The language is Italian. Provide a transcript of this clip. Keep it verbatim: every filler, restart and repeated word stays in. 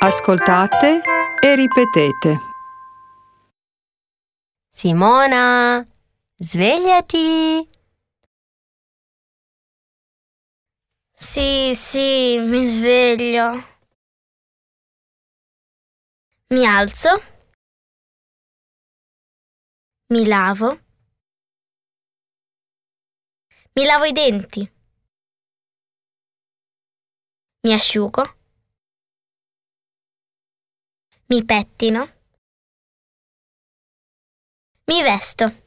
Ascoltate e ripetete. Simona, svegliati! Sì, sì, mi sveglio. Mi alzo. Mi lavo. Mi lavo i denti. Mi asciugo. Mi pettino. Mi vesto.